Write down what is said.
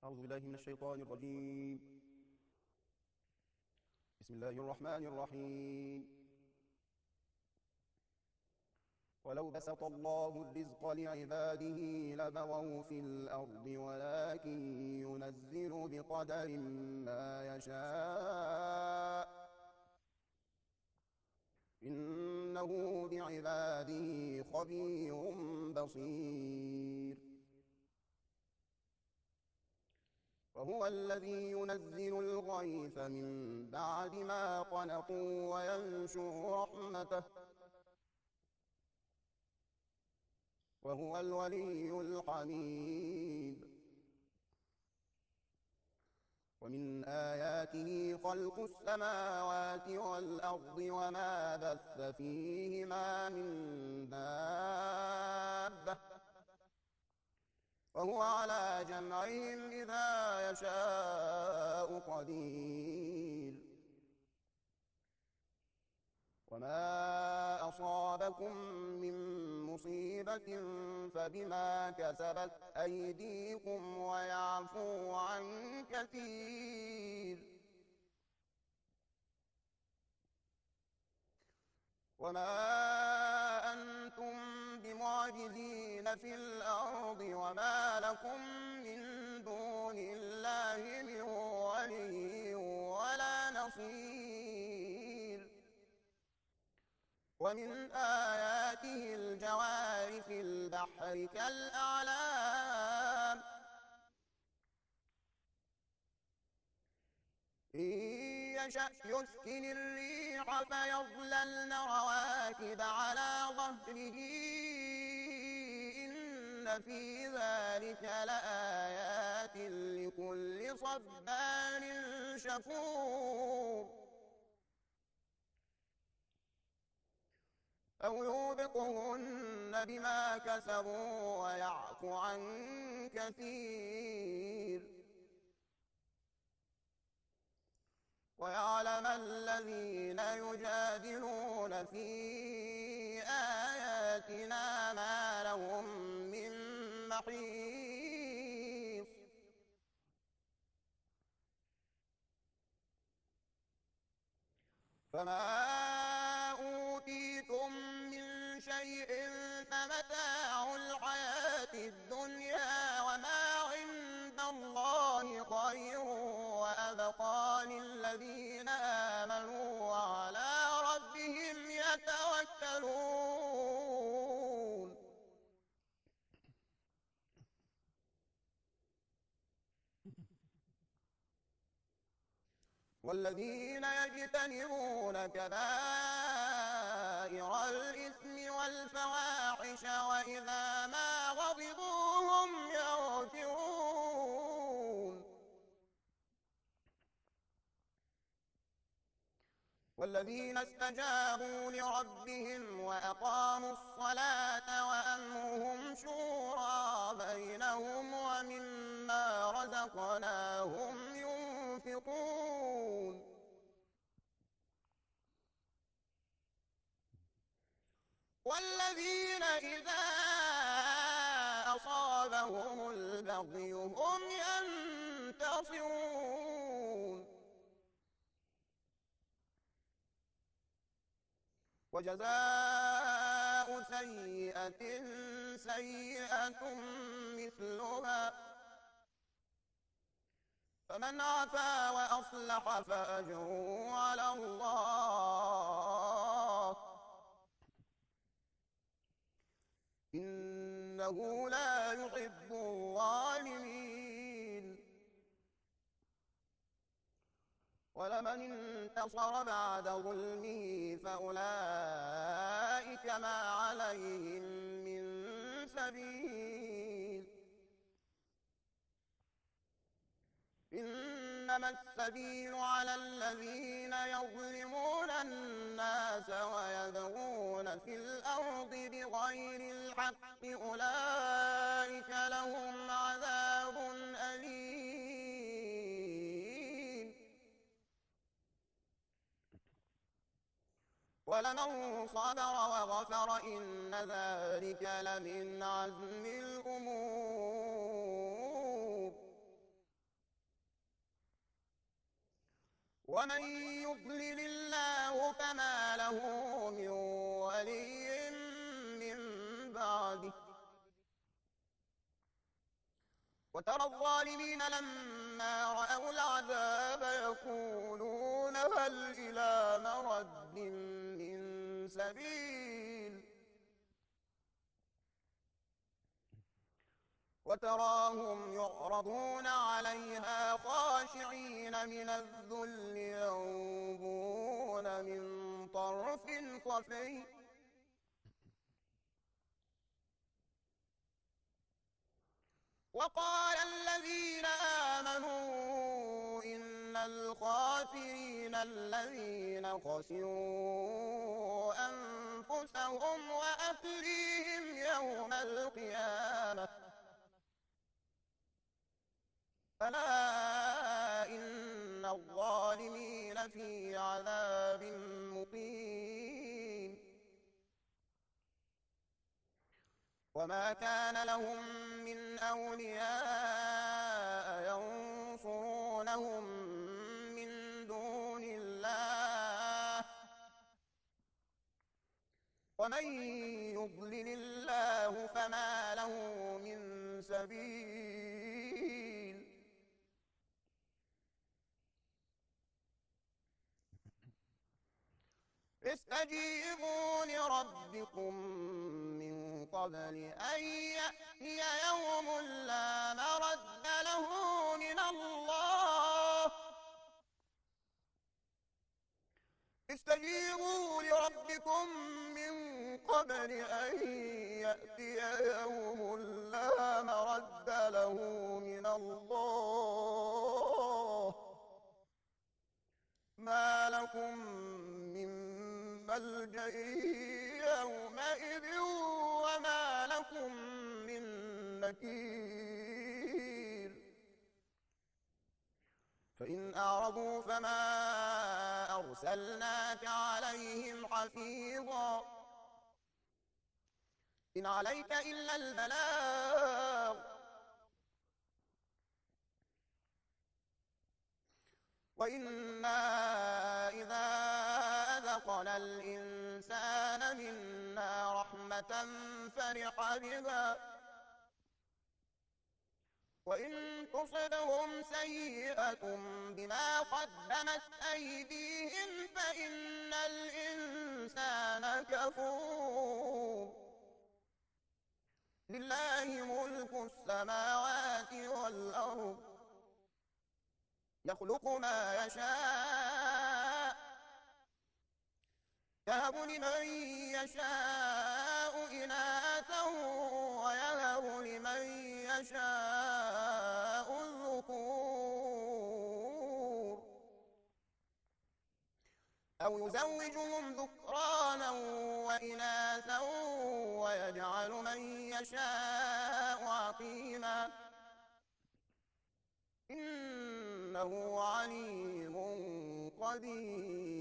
أعوذ بالله من الشيطان الرجيم. بسم الله الرحمن الرحيم. ولو بسط الله الرزق لعباده لبغوا في الأرض ولكن ينزل بقدر ما يشاء إنه بعباده خبير بصير. وهو الذي ينزل الغيث من بعد ما قنطوا وينشر رحمته وهو الولي الحميد. ومن آياته خلق السماوات والأرض وما بث فيهما من دابة وهو على جمعهم إذا يشاء قدير. وما أصابكم من مصيبة فبما كسبت أيديكم ويعفو عن كثير. وما أنتم بمعجزين في الأرض وما لكم من دون الله من ولي ولا نصير. ومن آياته الجوار في البحر كالأعلام إن يشأ يسكن الريح فيظللن رواكد على ظهره إن في ذلك لآيات لكل صبار شكور. أو يوبقهن بما كسبوا ويعفو عن كثير. ويعلم الذين يجادلون في آياتنا ما لهم من محيص. فما أوتيتم من شيء فمتاع الحياة الدنيا وما عند الله خير وأبقى للذين آمنوا وعلى ربهم يتوكلون. والذين يجتنبون كبائر الإثم والفواحش وإذا ما غضبوا هم يغفرون. والذين استجابوا لربهم وأقاموا الصلاة وأمرهم شورى بينهم ومما رزقناهم ينفقون. والذين إذا أصابهم البغي هم ينتصرون. وجزاء سيئة سيئة مثلها فمن عفا وأصلح فأجره على الله إنه لا يحب الظالمين. ولمن انتصر بعد ظلمه فأولئك ما عليهم من سبيل إنما السبيل على الذين يظلمون الناس ويبغون في الأرض بغير الحق أولئك لهم عذاب أليم. ولمن صبر وغفر إن ذلك لمن عزم الأمور. ومن يضلل الله فما له من ولي من بعده. وترى الظالمين لما رأوا العذاب يقولون هل إلى مرد من سبيل. وتراهم يعرضون عليها خاشعين من الذل ينظرون من طرف خفي. وقال الذين آمنوا إن الخاسرين الذين خسروا أنفسهم وأهليهم يوم القيامة ألا إن الظالمين في عذاب مقيم. وما كان لهم من أولياء ينصرونهم من دون الله ومن يضلل الله فما له من سبيل. استجيبوا لربكم من قبل أن يأتي يوم لا مرد له من الله. استجيبوا لربكم من قبل أن يأتي يوم لا مرد له من الله. ما لكم من ملجأ يومئذ وما لكم من نكير. فإن أعرضوا فما أرسلناك عليهم حفيظا إن عليك إلا البلاغ. وإنا إذا أذقنا الإنسان منا رحمة فرح بها وإن تصبهم سيئة بما قدمت أيديهم فإن الإنسان كفور. لله ملك السماوات والأرض يخلق ما يشاء يهب لمن يشاء إناثا ويهب لمن يشاء الذكور أو يزوجهم ذكرانا وإناثا ويجعل من يشاء عقيما إنه عليم قدير.